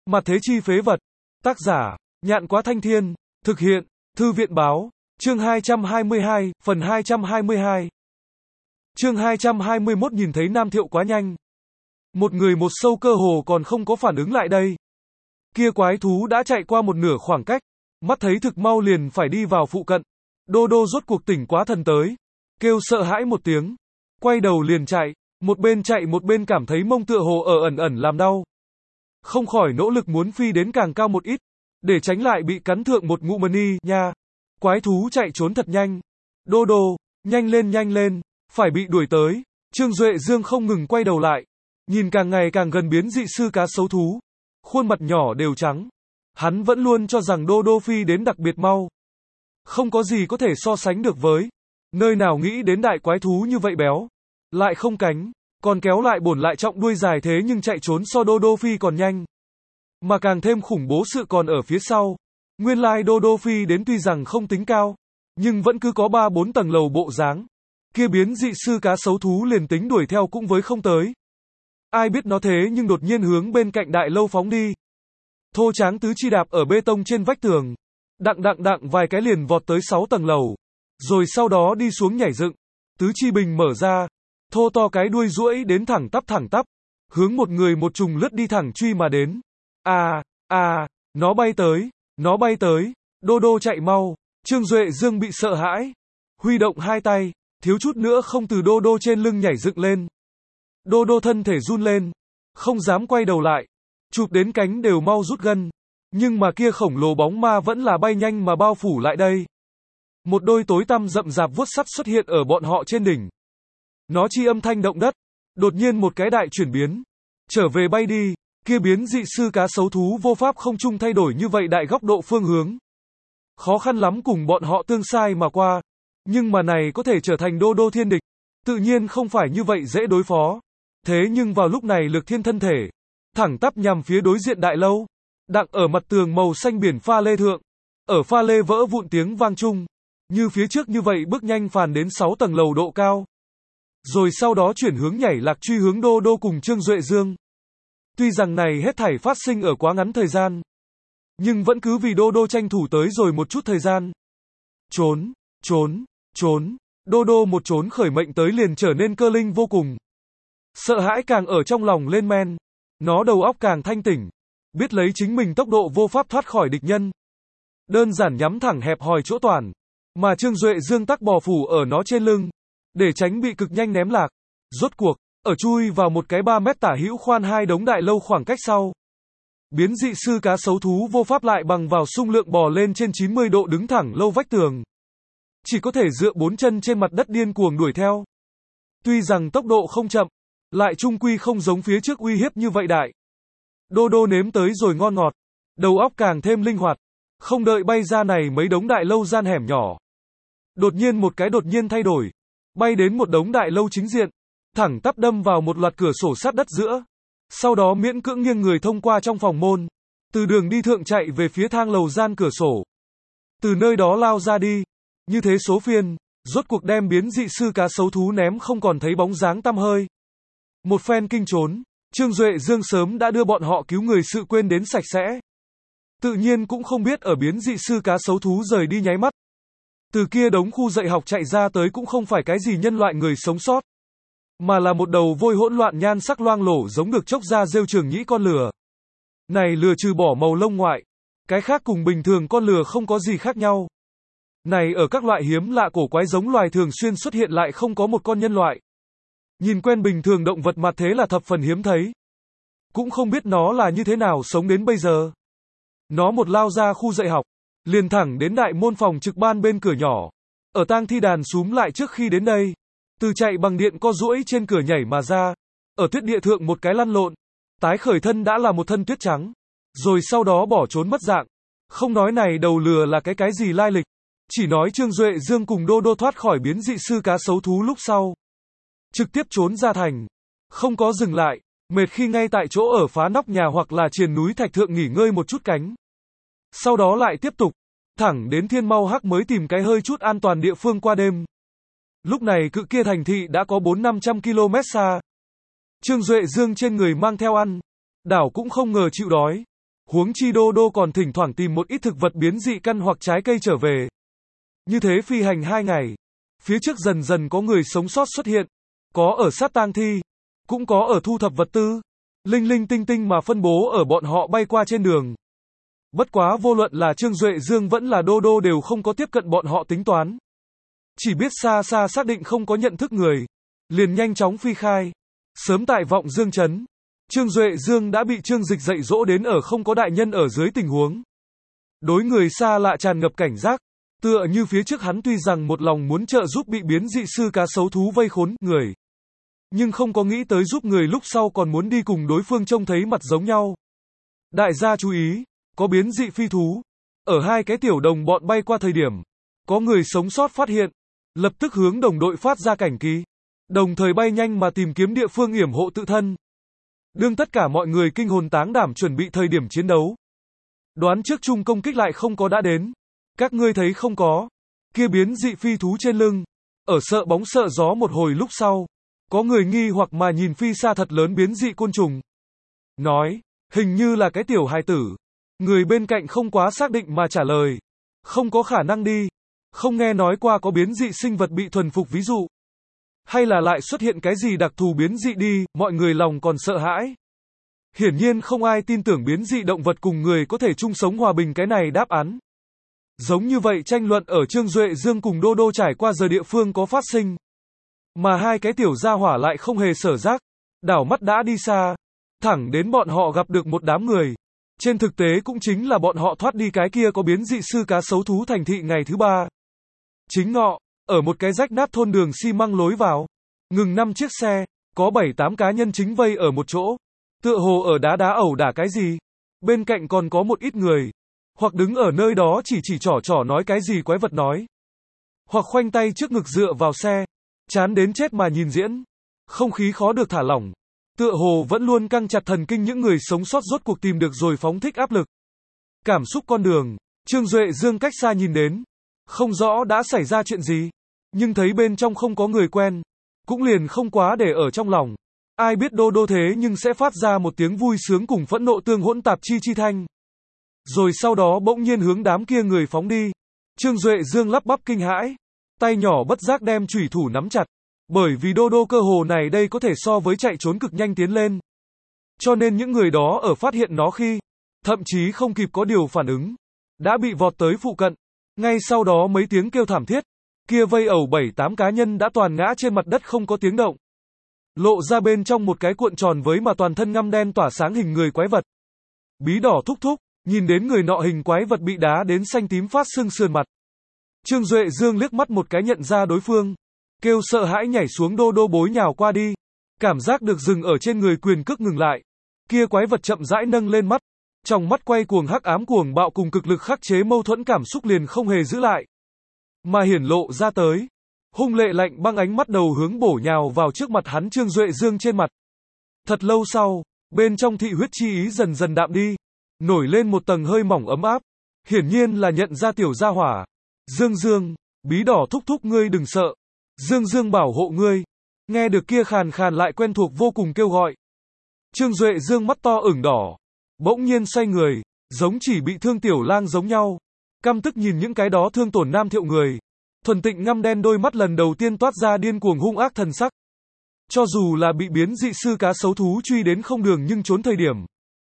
Mặt thế chi phế vật. Tác giả, Nhạn Quá Thanh Thiên. Thực hiện, Thư viện báo. Chương 222, phần 222. Chương 221 nhìn thấy Nam Thiệu quá nhanh. Một người một sâu cơ hồ còn không có phản ứng lại đây. Kia quái thú đã chạy qua một nửa khoảng cách. Mắt thấy thực mau liền phải đi vào phụ cận. Đô đô rốt cuộc tỉnh quá thần tới. Kêu sợ hãi một tiếng. Quay đầu liền chạy. Một bên chạy một bên cảm thấy mông tựa hồ ở ẩn ẩn làm đau. Không khỏi nỗ lực muốn phi đến càng cao một ít. Để tránh lại bị cắn thượng một ngụm mani nha. Quái thú chạy trốn thật nhanh. Đô đô, nhanh lên, phải bị đuổi tới. Trương Duệ Dương không ngừng quay đầu lại. Nhìn càng ngày càng gần biến dị sư cá sấu thú. Khuôn mặt nhỏ đều trắng. Hắn vẫn luôn cho rằng đô đô phi đến đặc biệt mau. Không có gì có thể so sánh được với. Nơi nào nghĩ đến đại quái thú như vậy béo. Lại không cánh. Còn kéo lại bổn lại trọng đuôi dài thế nhưng chạy trốn so đô đô phi còn nhanh. Mà càng thêm khủng bố sự còn ở phía sau. Nguyên lai đô đô phi đến tuy rằng không tính cao. Nhưng vẫn cứ có 3-4 tầng lầu bộ dáng. Kia biến dị sư cá sấu thú liền tính đuổi theo cũng với không tới. Ai biết nó thế nhưng đột nhiên hướng bên cạnh đại lâu phóng đi. Thô tráng tứ chi đạp ở bê tông trên vách tường. Đặng vài cái liền vọt tới 6 tầng lầu. Rồi sau đó đi xuống nhảy dựng. Tứ chi bình mở ra. Thô to cái đuôi duỗi đến thẳng tắp. Hướng một người một trùng lướt đi thẳng truy mà đến. Nó bay tới. Đô đô chạy mau. Trương Duệ Dương bị sợ hãi. Huy động hai tay. Thiếu chút nữa không từ đô đô trên lưng nhảy dựng lên. Đô đô thân thể run lên. Không dám quay đầu lại. Chụp đến cánh đều mau rút gân. Nhưng mà kia khổng lồ bóng ma vẫn là bay nhanh mà bao phủ lại đây. Một đôi tối tăm rậm rạp vuốt sắt xuất hiện ở bọn họ trên đỉnh. Nó chi âm thanh động đất. Đột nhiên một cái đại chuyển biến. Trở về bay đi. Kia biến dị sư cá sấu thú vô pháp không trung thay đổi như vậy đại góc độ phương hướng. Khó khăn lắm cùng bọn họ tương sai mà qua. Nhưng mà này có thể trở thành đô đô thiên địch. Tự nhiên không phải như vậy dễ đối phó. Thế nhưng vào lúc này Lược Thiên thân thể. Thẳng tắp nhằm phía đối diện đại lâu. Đặng ở mặt tường màu xanh biển pha lê thượng. Ở pha lê vỡ vụn tiếng vang chung. Như phía trước như vậy bước nhanh phàn đến 6 tầng lầu độ cao. Rồi sau đó chuyển hướng nhảy lạc truy hướng đô đô cùng Trương Duệ Dương. Tuy rằng này hết thảy phát sinh ở quá ngắn thời gian. Nhưng vẫn cứ vì đô đô tranh thủ tới rồi một chút thời gian. Trốn. Đô đô một trốn khởi mệnh tới liền trở nên cơ linh vô cùng. Sợ hãi càng ở trong lòng lên men. Nó đầu óc càng thanh tỉnh. Biết lấy chính mình tốc độ vô pháp thoát khỏi địch nhân. Đơn giản nhắm thẳng hẹp hòi chỗ toàn. Mà Trương Duệ Dương tắc bò phủ ở nó trên lưng. Để tránh bị cực nhanh ném lạc. Rốt cuộc, ở chui vào một cái 3 mét tả hữu khoan hai đống đại lâu khoảng cách sau. Biến dị sư cá sấu thú vô pháp lại bằng vào xung lượng bò lên trên 90 độ đứng thẳng lâu vách tường. Chỉ có thể dựa 4 chân trên mặt đất điên cuồng đuổi theo. Tuy rằng tốc độ không chậm, lại chung quy không giống phía trước uy hiếp như vậy đại. Đô đô nếm tới rồi ngon ngọt, đầu óc càng thêm linh hoạt, không đợi bay ra này mấy đống đại lâu gian hẻm nhỏ. Đột nhiên thay đổi, bay đến một đống đại lâu chính diện, thẳng tắp đâm vào một loạt cửa sổ sát đất giữa. Sau đó miễn cưỡng nghiêng người thông qua trong phòng môn, từ đường đi thượng chạy về phía thang lầu gian cửa sổ. Từ nơi đó lao ra đi, như thế số phiên, rốt cuộc đem biến dị sư cá sấu thú ném không còn thấy bóng dáng tăm hơi. Một phen kinh trốn, Trương Duệ Dương sớm đã đưa bọn họ cứu người sự quên đến sạch sẽ. Tự nhiên cũng không biết ở biến dị sư cá sấu thú rời đi nháy mắt. Từ kia đống khu dạy học chạy ra tới cũng không phải cái gì nhân loại người sống sót. Mà là một đầu vôi hỗn loạn nhan sắc loang lổ giống được chốc ra rêu trường nhĩ con lừa. Này lừa trừ bỏ màu lông ngoại. Cái khác cùng bình thường con lừa không có gì khác nhau. Này ở các loại hiếm lạ cổ quái giống loài thường xuyên xuất hiện lại không có một con nhân loại. Nhìn quen bình thường động vật mặt thế là thập phần hiếm thấy. Cũng không biết nó là như thế nào sống đến bây giờ. Nó một lao ra khu dạy học, liền thẳng đến đại môn phòng trực ban bên cửa nhỏ. Ở tang thi đàn súm lại trước khi đến đây. Từ chạy bằng điện co duỗi trên cửa nhảy mà ra. Ở tuyết địa thượng một cái lăn lộn. Tái khởi thân đã là một thân tuyết trắng. Rồi sau đó bỏ trốn mất dạng. Không nói này đầu lừa là cái gì lai lịch. Chỉ nói Trương Duệ Dương cùng đô đô thoát khỏi biến dị sư cá sấu thú lúc sau. Trực tiếp trốn ra thành. Không có dừng lại. Mệt khi ngay tại chỗ ở phá nóc nhà hoặc là triền núi thạch thượng nghỉ ngơi một chút cánh. Sau đó lại tiếp tục. Thẳng đến Thiên Mau Hắc mới tìm cái hơi chút an toàn địa phương qua đêm. Lúc này cự kia thành thị đã có 400-500 km xa. Trương Duệ Dương trên người mang theo ăn. Đảo cũng không ngờ chịu đói. Huống chi Đô Đô còn thỉnh thoảng tìm một ít thực vật biến dị căn hoặc trái cây trở về. Như thế phi hành 2 ngày. Phía trước dần dần có người sống sót xuất hiện. Có ở sát tang thi. Cũng có ở thu thập vật tư. Linh linh tinh tinh mà phân bố ở bọn họ bay qua trên đường. Bất quá vô luận là Trương Duệ Dương vẫn là Đô Đô đều không có tiếp cận bọn họ tính toán. Chỉ biết xa xa xác định không có nhận thức người. Liền nhanh chóng phi khai. Sớm tại Vọng Dương Trấn, Trương Duệ Dương đã bị Trương Dịch dạy dỗ đến ở không có đại nhân ở dưới tình huống. Đối người xa lạ tràn ngập cảnh giác, tựa như phía trước hắn tuy rằng một lòng muốn trợ giúp bị biến dị sư cá sấu thú vây khốn người, nhưng không có nghĩ tới giúp người lúc sau còn muốn đi cùng đối phương trông thấy mặt giống nhau. Đại gia chú ý, có biến dị phi thú. Ở hai cái tiểu đồng bọn bay qua thời điểm, có người sống sót phát hiện, lập tức hướng đồng đội phát ra cảnh kỳ, đồng thời bay nhanh mà tìm kiếm địa phương yểm hộ tự thân. Đương tất cả mọi người kinh hồn táng đảm chuẩn bị thời điểm chiến đấu. Đoán trước chung công kích lại không có đã đến. Các ngươi thấy không có. Kia biến dị phi thú trên lưng. Ở sợ bóng sợ gió một hồi lúc sau. Có người nghi hoặc mà nhìn phi xa thật lớn biến dị côn trùng. Nói, hình như là cái tiểu hài tử. Người bên cạnh không quá xác định mà trả lời. Không có khả năng đi. Không nghe nói qua có biến dị sinh vật bị thuần phục ví dụ. Hay là lại xuất hiện cái gì đặc thù biến dị đi, mọi người lòng còn sợ hãi. Hiển nhiên không ai tin tưởng biến dị động vật cùng người có thể chung sống hòa bình cái này đáp án. Giống như vậy tranh luận ở Trương Duệ Dương cùng Đô Đô trải qua giờ địa phương có phát sinh. Mà hai cái tiểu gia hỏa lại không hề sở giác, đảo mắt đã đi xa, thẳng đến bọn họ gặp được một đám người. Trên thực tế cũng chính là bọn họ thoát đi cái kia có biến dị sư cá sấu thú thành thị ngày thứ 3. Chính ngọ, ở một cái rách nát thôn đường xi măng lối vào, ngừng 5 chiếc xe, có 7-8 cá nhân chính vây ở một chỗ, tựa hồ ở đá ẩu đả cái gì. Bên cạnh còn có một ít người, hoặc đứng ở nơi đó chỉ trỏ nói cái gì quái vật nói, hoặc khoanh tay trước ngực dựa vào xe, chán đến chết mà nhìn diễn. Không khí khó được thả lỏng, tựa hồ vẫn luôn căng chặt thần kinh những người sống sót rốt cuộc tìm được rồi phóng thích áp lực. Cảm xúc con đường, Trương Duệ Dương cách xa nhìn đến, không rõ đã xảy ra chuyện gì, nhưng thấy bên trong không có người quen, cũng liền không quá để ở trong lòng. Ai biết Đô Đô thế nhưng sẽ phát ra một tiếng vui sướng cùng phẫn nộ tương hỗn tạp chi thanh. Rồi sau đó bỗng nhiên hướng đám kia người phóng đi. Trương Duệ Dương lắp bắp kinh hãi, tay nhỏ bất giác đem chủy thủ nắm chặt, bởi vì Đô Đô cơ hồ này đây có thể so với chạy trốn cực nhanh tiến lên. Cho nên những người đó ở phát hiện nó khi, thậm chí không kịp có điều phản ứng, đã bị vọt tới phụ cận. Ngay sau đó mấy tiếng kêu thảm thiết, kia vây ẩu 7-8 cá nhân đã toàn ngã trên mặt đất không có tiếng động. Lộ ra bên trong một cái cuộn tròn với mà toàn thân ngăm đen tỏa sáng hình người quái vật. Bí đỏ thúc thúc, nhìn đến người nọ hình quái vật bị đá đến xanh tím phát sưng sườn mặt. Trương Duệ Dương liếc mắt một cái nhận ra đối phương, kêu sợ hãi nhảy xuống Đô Đô bối nhào qua đi. Cảm giác được dừng ở trên người quyền cước ngừng lại. Kia quái vật chậm rãi nâng lên mắt. Trong mắt quay cuồng hắc ám cuồng bạo cùng cực lực khắc chế mâu thuẫn cảm xúc liền không hề giữ lại, mà hiển lộ ra tới. Hung lệ lạnh băng ánh mắt đầu hướng bổ nhào vào trước mặt hắn Trương Duệ Dương trên mặt. Thật lâu sau, bên trong thị huyết chi ý dần dần đạm đi, nổi lên một tầng hơi mỏng ấm áp. Hiển nhiên là nhận ra tiểu gia hỏa. Dương Dương, bí đỏ thúc thúc ngươi đừng sợ. Dương Dương bảo hộ ngươi. Nghe được kia khàn khàn lại quen thuộc vô cùng kêu gọi. Trương Duệ Dương mắt to ửng đỏ. Bỗng nhiên xoay người, giống chỉ bị thương tiểu lang giống nhau. Căm tức nhìn những cái đó thương tổn Nam Thiệu người. Thuần tịnh ngăm đen đôi mắt lần đầu tiên toát ra điên cuồng hung ác thần sắc. Cho dù là bị biến dị sư cá sấu thú truy đến không đường nhưng trốn thời điểm,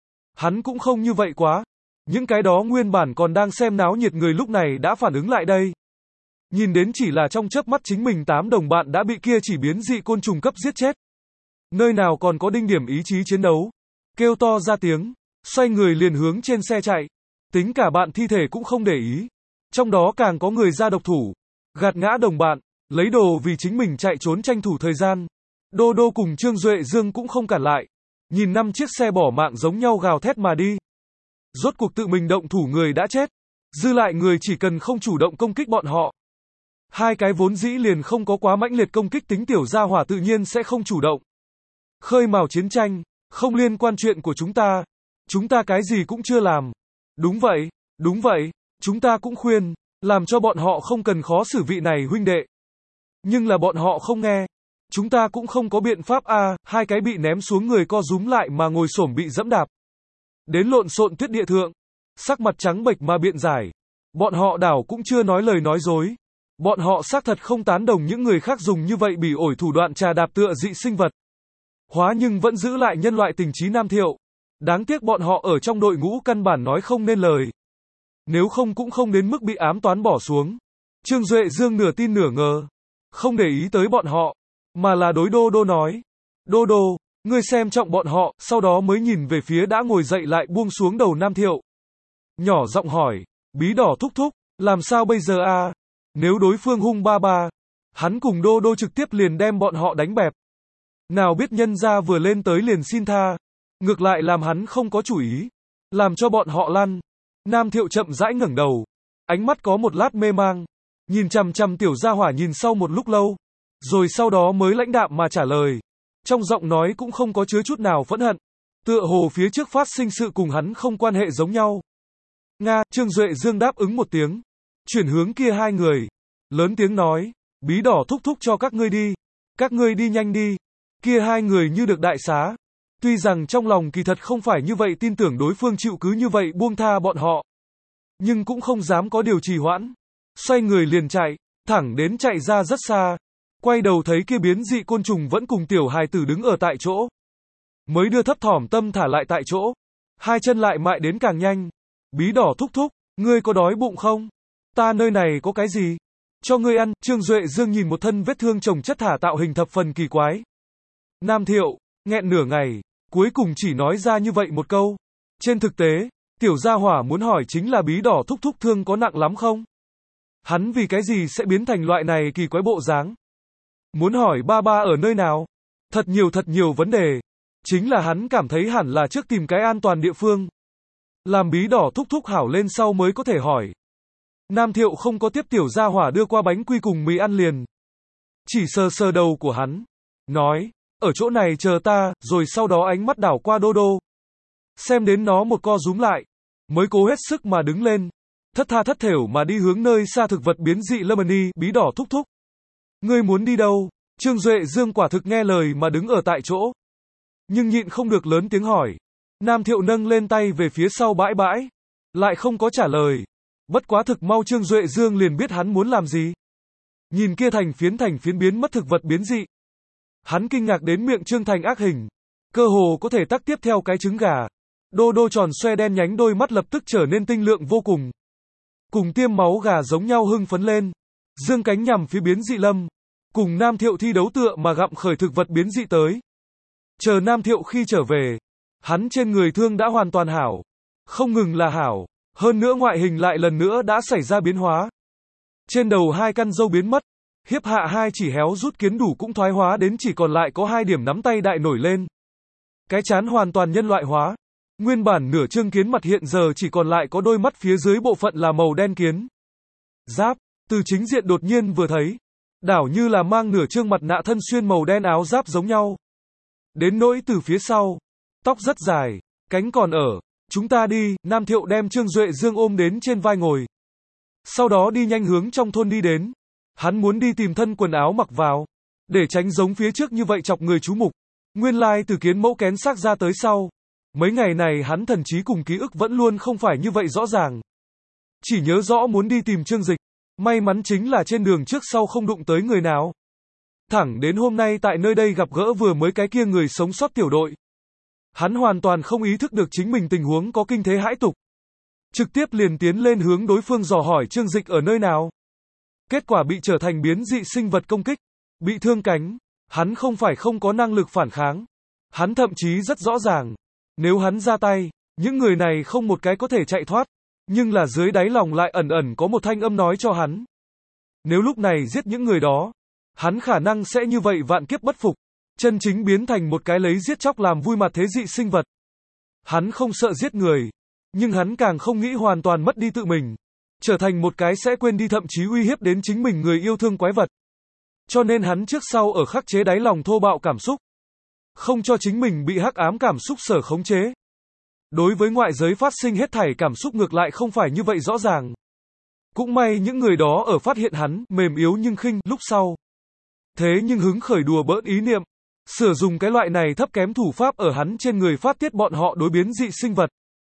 hắn cũng không như vậy quá. Những cái đó nguyên bản còn đang xem náo nhiệt người lúc này đã phản ứng lại đây. Nhìn đến chỉ là trong chớp mắt chính mình 8 đồng bạn đã bị kia chỉ biến dị côn trùng cấp giết chết. Nơi nào còn có đinh điểm ý chí chiến đấu. Kêu to ra tiếng, xoay người liền hướng trên xe chạy. Tính cả bạn thi thể cũng không để ý. Trong đó càng có người ra độc thủ, gạt ngã đồng bạn, lấy đồ vì chính mình chạy trốn tranh thủ thời gian. Đô Đô cùng Trương Duệ Dương cũng không cản lại. Nhìn 5 chiếc xe bỏ mạng giống nhau gào thét mà đi. Rốt cuộc tự mình động thủ người đã chết. Dư lại người chỉ cần không chủ động công kích bọn họ. Hai cái vốn dĩ liền không có quá mãnh liệt công kích tính tiểu gia hỏa tự nhiên sẽ không chủ động. Khơi mào chiến tranh, không liên quan chuyện của chúng ta. Chúng ta cái gì cũng chưa làm. Đúng vậy, chúng ta cũng khuyên, làm cho bọn họ không cần khó xử vị này huynh đệ. Nhưng là bọn họ không nghe. Chúng ta cũng không có biện pháp a. Hai cái bị ném xuống người co rúm lại mà ngồi xổm bị dẫm đạp. đến lộn xộn tuyết địa thượng, sắc mặt trắng bệch mà biện giải. Bọn họ đảo cũng chưa nói lời nói dối. Bọn họ xác thật không tán đồng những người khác dùng như vậy bỉ ổi thủ đoạn trà đạp tựa dị sinh vật hóa nhưng vẫn giữ lại nhân loại tình trí Nam Thiệu. Đáng tiếc bọn họ ở trong đội ngũ căn bản nói không nên lời. Nếu không cũng không đến mức bị ám toán bỏ xuống. Trương Duệ Dương nửa tin nửa ngờ, không để ý tới bọn họ, mà là đối Đô Đô nói. Đô Đô, ngươi xem trọng bọn họ, sau đó mới nhìn về phía đã ngồi dậy lại buông xuống đầu Nam Thiệu. Nhỏ giọng hỏi, Bí Đỏ thúc thúc, làm sao bây giờ à? Nếu đối phương hung ba ba, hắn cùng Đô Đô trực tiếp liền đem bọn họ đánh bẹp. Nào biết nhân gia vừa lên tới liền xin tha, ngược lại làm hắn không có chủ ý, làm cho bọn họ lăn. Nam Thiệu chậm rãi ngẩng đầu, ánh mắt có một lát mê mang, nhìn chằm chằm tiểu gia hỏa nhìn sau một lúc lâu, rồi sau đó mới lãnh đạm mà trả lời. Trong giọng nói cũng không có chứa chút nào phẫn hận, tựa hồ phía trước phát sinh sự cùng hắn không quan hệ giống nhau. Nga, Trương Duệ Dương đáp ứng một tiếng, chuyển hướng kia hai người, lớn tiếng nói, Bí Đỏ thúc thúc cho các ngươi đi nhanh đi. Kia hai người như được đại xá, tuy rằng trong lòng kỳ thật không phải như vậy tin tưởng đối phương chịu cứ như vậy buông tha bọn họ, nhưng cũng không dám có điều trì hoãn, xoay người liền chạy, thẳng đến chạy ra rất xa, quay đầu thấy kia biến dị côn trùng vẫn cùng tiểu hài tử đứng ở tại chỗ, mới đưa thấp thỏm tâm thả lại tại chỗ, hai chân lại mại đến càng nhanh. Bí Đỏ thúc thúc, ngươi có đói bụng không? Ta nơi này có cái gì? Cho ngươi ăn. Trương Duệ Dương nhìn một thân vết thương chồng chất thả tạo hình thập phần kỳ quái. Nam Thiệu, nghẹn nửa ngày, cuối cùng chỉ nói ra như vậy một câu. Trên thực tế, tiểu gia hỏa muốn hỏi chính là Bí Đỏ thúc thúc thương có nặng lắm không? Hắn vì cái gì sẽ biến thành loại này kỳ quái bộ dáng? Muốn hỏi ba ba ở nơi nào? Thật nhiều vấn đề. Chính là hắn cảm thấy hẳn là trước tìm cái an toàn địa phương. Làm Bí Đỏ thúc thúc hảo lên sau mới có thể hỏi. Nam Thiệu không có tiếp tiểu gia hỏa đưa qua bánh quy cùng mì ăn liền. Chỉ sờ sờ đầu của hắn. Nói, ở chỗ này chờ ta, rồi sau đó ánh mắt đảo qua Đô Đô. Xem đến nó một co rúm lại. Mới cố hết sức mà đứng lên. Thất tha thất thểu mà đi hướng nơi xa thực vật biến dị Lemony. Bí Đỏ thúc thúc. Ngươi muốn đi đâu? Trương Duệ Dương quả thực nghe lời mà đứng ở tại chỗ. Nhưng nhịn không được lớn tiếng hỏi. Nam Thiệu nâng lên tay về phía sau bãi bãi. Lại không có trả lời. Bất quá thực mau Trương Duệ Dương liền biết hắn muốn làm gì. Nhìn kia thành phiến biến mất thực vật biến dị. Hắn kinh ngạc đến miệng trương thành ác hình. Cơ hồ có thể tắc tiếp theo cái trứng gà. Đô Đô tròn xoe đen nhánh đôi mắt lập tức trở nên tinh lượng vô cùng. Cùng tiêm máu gà giống nhau hưng phấn lên. Dương cánh nhằm phía biến dị lâm. Cùng Nam Thiệu thi đấu tựa mà gặm khởi thực vật biến dị tới. Chờ Nam Thiệu khi trở về. Hắn trên người thương đã hoàn toàn hảo. Không ngừng là hảo. Hơn nữa ngoại hình lại lần nữa đã xảy ra biến hóa. Trên đầu hai căn râu biến mất. Hiếp hạ hai chỉ héo rút kiến đủ cũng thoái hóa đến chỉ còn lại có hai điểm nắm tay đại nổi lên. Cái trán hoàn toàn nhân loại hóa. Nguyên bản nửa trương kiến mặt hiện giờ chỉ còn lại có đôi mắt phía dưới bộ phận là màu đen kiến. Giáp, từ chính diện đột nhiên vừa thấy. Đảo như là mang nửa trương mặt nạ thân xuyên màu đen áo giáp giống nhau. Đến nỗi từ phía sau. Tóc rất dài, cánh còn ở. Chúng ta đi, Nam Thiệu đem Trương Duệ Dương ôm đến trên vai ngồi. Sau đó đi nhanh hướng trong thôn đi đến. Hắn muốn đi tìm thân quần áo mặc vào. Để tránh giống phía trước như vậy chọc người chú mục. Nguyên lai từ kiến mẫu kén xác ra tới sau. Mấy ngày này hắn thần trí cùng ký ức vẫn luôn không phải như vậy rõ ràng. Chỉ nhớ rõ muốn đi tìm Trương Dịch. May mắn chính là trên đường trước sau không đụng tới người nào. Thẳng đến hôm nay tại nơi đây gặp gỡ vừa mới cái kia người sống sót tiểu đội. Hắn hoàn toàn không ý thức được chính mình tình huống có kinh thế hãi tục. Trực tiếp liền tiến lên hướng đối phương dò hỏi Trương Dịch ở nơi nào. Kết quả bị trở thành biến dị sinh vật công kích. Bị thương cánh. Hắn không phải không có năng lực phản kháng. Hắn thậm chí rất rõ ràng. Nếu hắn ra tay, những người này không một cái có thể chạy thoát. Nhưng là dưới đáy lòng lại ẩn ẩn có một thanh âm nói cho hắn. Nếu lúc này giết những người đó, hắn khả năng sẽ như vậy vạn kiếp bất phục. Chân chính biến thành một cái lấy giết chóc làm vui mặt thế dị sinh vật. Hắn không sợ giết người. Nhưng hắn càng không nghĩ hoàn toàn mất đi tự mình. Trở thành một cái sẽ quên đi thậm chí uy hiếp đến chính mình người yêu thương quái vật. Cho nên hắn trước sau ở khắc chế đáy lòng thô bạo cảm xúc. Không cho chính mình bị hắc ám cảm xúc sở khống chế. Đối với ngoại giới phát sinh hết thảy cảm xúc ngược lại không phải như vậy rõ ràng. Cũng may những người đó ở phát hiện hắn, mềm yếu nhưng khinh, lúc sau. Thế nhưng hứng khởi đùa bỡn ý niệm. Sử dụng cái loại này thấp kém thủ pháp ở hắn trên người phát tiết bọn họ đối biến dị sinh vật.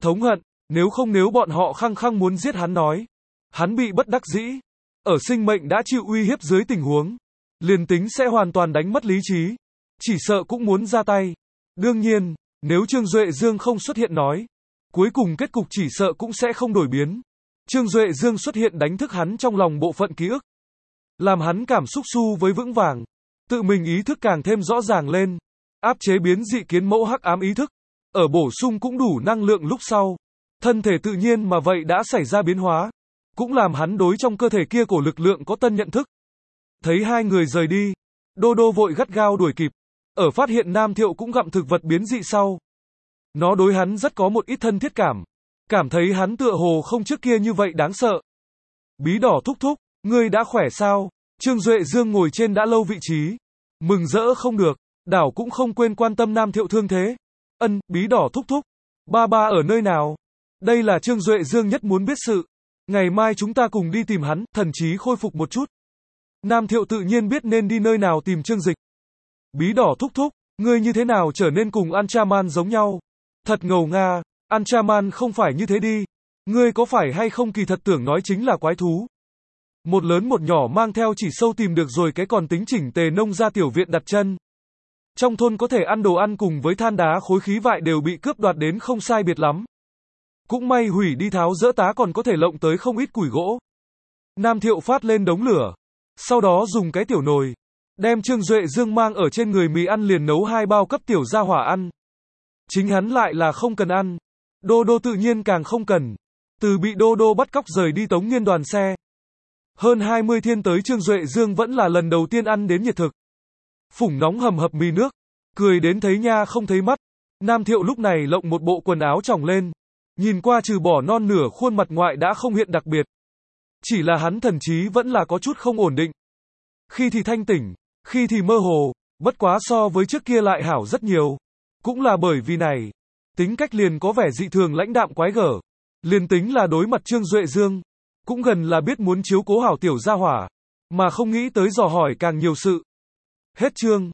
thống hận, nếu bọn họ khăng khăng muốn giết hắn nói. Hắn bị bất đắc dĩ. Ở sinh mệnh đã chịu uy hiếp dưới tình huống. Liền tính sẽ hoàn toàn đánh mất lý trí. Chỉ sợ cũng muốn ra tay. Đương nhiên, nếu Trương Duệ Dương không xuất hiện nói. Cuối cùng kết cục chỉ sợ cũng sẽ không đổi biến. Trương Duệ Dương xuất hiện đánh thức hắn trong lòng bộ phận ký ức. Làm hắn cảm xúc su với vững vàng. Tự mình ý thức càng thêm rõ ràng lên. Áp chế biến dị kiến mẫu hắc ám ý thức. Ở bổ sung cũng đủ năng lượng lúc sau. Thân thể tự nhiên mà vậy đã xảy ra biến hóa. Cũng làm hắn đối trong cơ thể kia cổ lực lượng có tân nhận thức. Thấy hai người rời đi. Đô Đô vội gắt gao đuổi kịp. Ở phát hiện Nam Thiệu cũng gặm thực vật biến dị sau. Nó đối hắn rất có một ít thân thiết cảm. Cảm thấy hắn tựa hồ không trước kia như vậy đáng sợ. Bí đỏ thúc thúc, ngươi đã khỏe sao? Trương Duệ Dương ngồi trên đã lâu vị trí. Mừng rỡ không được. Đảo cũng không quên quan tâm Nam Thiệu thương thế. Bí đỏ thúc thúc. Ba ba ở nơi nào? Đây là Trương Duệ Dương nhất muốn biết sự. Ngày mai chúng ta cùng đi tìm hắn, thần trí khôi phục một chút. Nam Thiệu tự nhiên biết nên đi nơi nào tìm Trương Dịch. Bí đỏ thúc thúc, ngươi như thế nào trở nên cùng Anchaman giống nhau? Thật ngầu nga, Anchaman không phải như thế đi. Ngươi có phải hay không kỳ thật tưởng nói chính là quái thú. Một lớn một nhỏ mang theo chỉ sâu tìm được rồi cái còn tính chỉnh tề nông ra tiểu viện đặt chân. Trong thôn có thể ăn đồ ăn cùng với than đá khối khí vại đều bị cướp đoạt đến không sai biệt lắm. Cũng may hủy đi tháo dỡ tá còn có thể lộng tới không ít củi gỗ. Nam Thiệu phát lên đống lửa. Sau đó dùng cái tiểu nồi. Đem Trương Duệ Dương mang ở trên người mì ăn liền nấu 2 bao cấp tiểu gia hỏa ăn. Chính hắn lại là không cần ăn. Đô Đô tự nhiên càng không cần. Từ bị Đô Đô bắt cóc rời đi Tống Nghiên đoàn xe. Hơn 20 thiên tới Trương Duệ Dương vẫn là lần đầu tiên ăn đến nhiệt thực. Phủng nóng hầm hập mì nước. Cười đến thấy nha không thấy mắt. Nam Thiệu lúc này lộng một bộ quần áo tròng lên. Nhìn qua trừ bỏ non nửa khuôn mặt ngoại đã không hiện đặc biệt. Chỉ là hắn thần trí vẫn là có chút không ổn định. Khi thì thanh tỉnh, khi thì mơ hồ, bất quá so với trước kia lại hảo rất nhiều. Cũng là bởi vì này, tính cách liền có vẻ dị thường lãnh đạm quái gở. Liền tính là đối mặt Trương Duệ Dương, cũng gần là biết muốn chiếu cố hảo tiểu gia hỏa, mà không nghĩ tới dò hỏi càng nhiều sự. Hết chương.